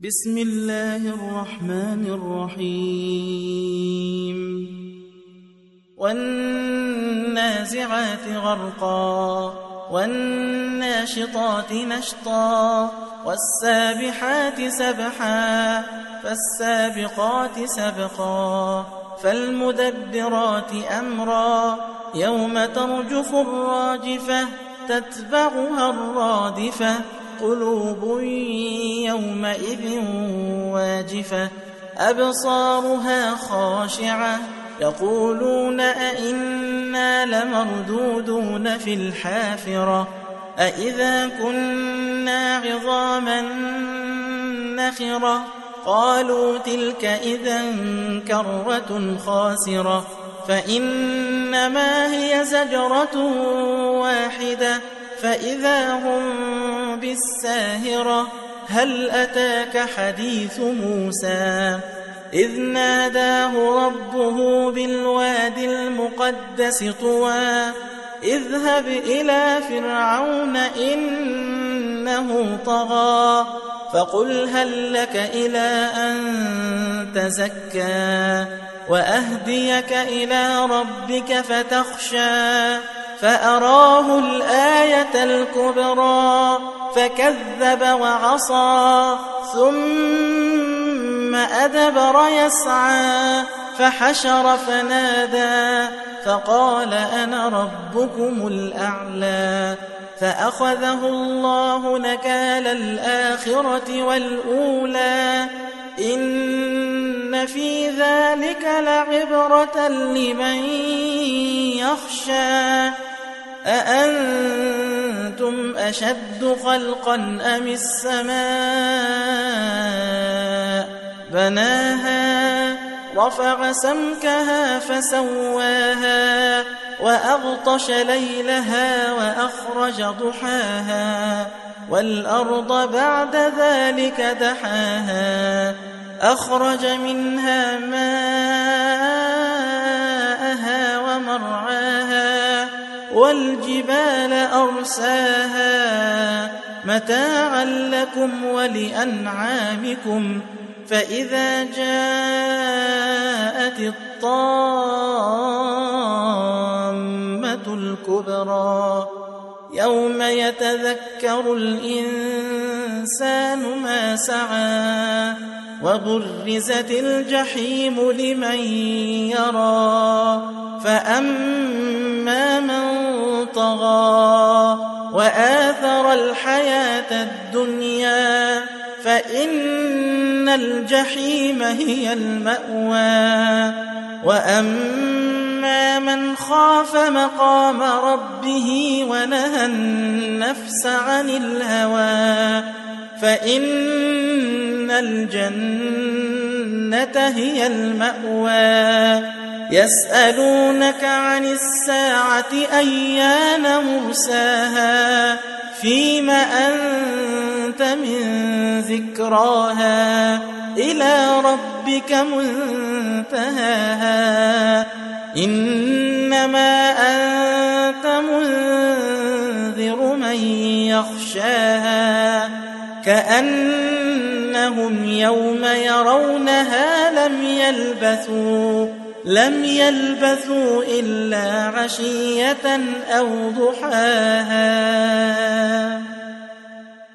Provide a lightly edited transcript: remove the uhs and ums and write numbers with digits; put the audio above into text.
بسم الله الرحمن الرحيم والنازعات غرقا والناشطات نشطا والسابحات سبحا فالسابقات سبقا فالمدبرات أمرا يوم ترجف الراجفة تتبعها الرادفة قلوب يومئذ واجفة أبصارها خاشعة يقولون أئنا لمردودون في الحافرة أئذا كنا عظاما نخرة قالوا تلك إذا كرة خاسرة فإنما هي زجرة واحدة فإذا هم بالساهرة هل أتاك حديث موسى إذ ناداه ربه بالواد المقدس طوى اذهب إلى فرعون إنه طغى فقل هل لك إلى أن تزكى وأهديك إلى ربك فتخشى فأراه الآية الكبرى فكذب وعصى ثم أدبر يسعى فحشر فنادى فقال أنا ربكم الأعلى فأخذه الله نكال الآخرة والأولى إن في ذلك لعبرة لمن يخشى أأنتم أشد خلقا أم السماء بناها رفع سمكها فسواها وأغطش ليلها وأخرج ضحاها والأرض بعد ذلك دحاها أخرج منها ماءها ومرعاها والجبال أرساها متاعا لكم ولأنعامكم فإذا جاءت الطامة الكبرى يوم يتذكر الإنسان ما سعى وبرزت الجحيم لمن يرى فأما من طغى وآثر الحياة الدنيا فإن الجحيم هي المأوى وأما من خاف مقام ربه ونهى النفس عن الهوى فإن الجنة هي المأوى يسألونك عن الساعة أيان مرساها فيم أنت من ذكراها إلى ربك منتهاها إنما أنت منذر من يخشاها كأنهم يوم يرونها لم يلبثوا إلا عشية أو ضحاها.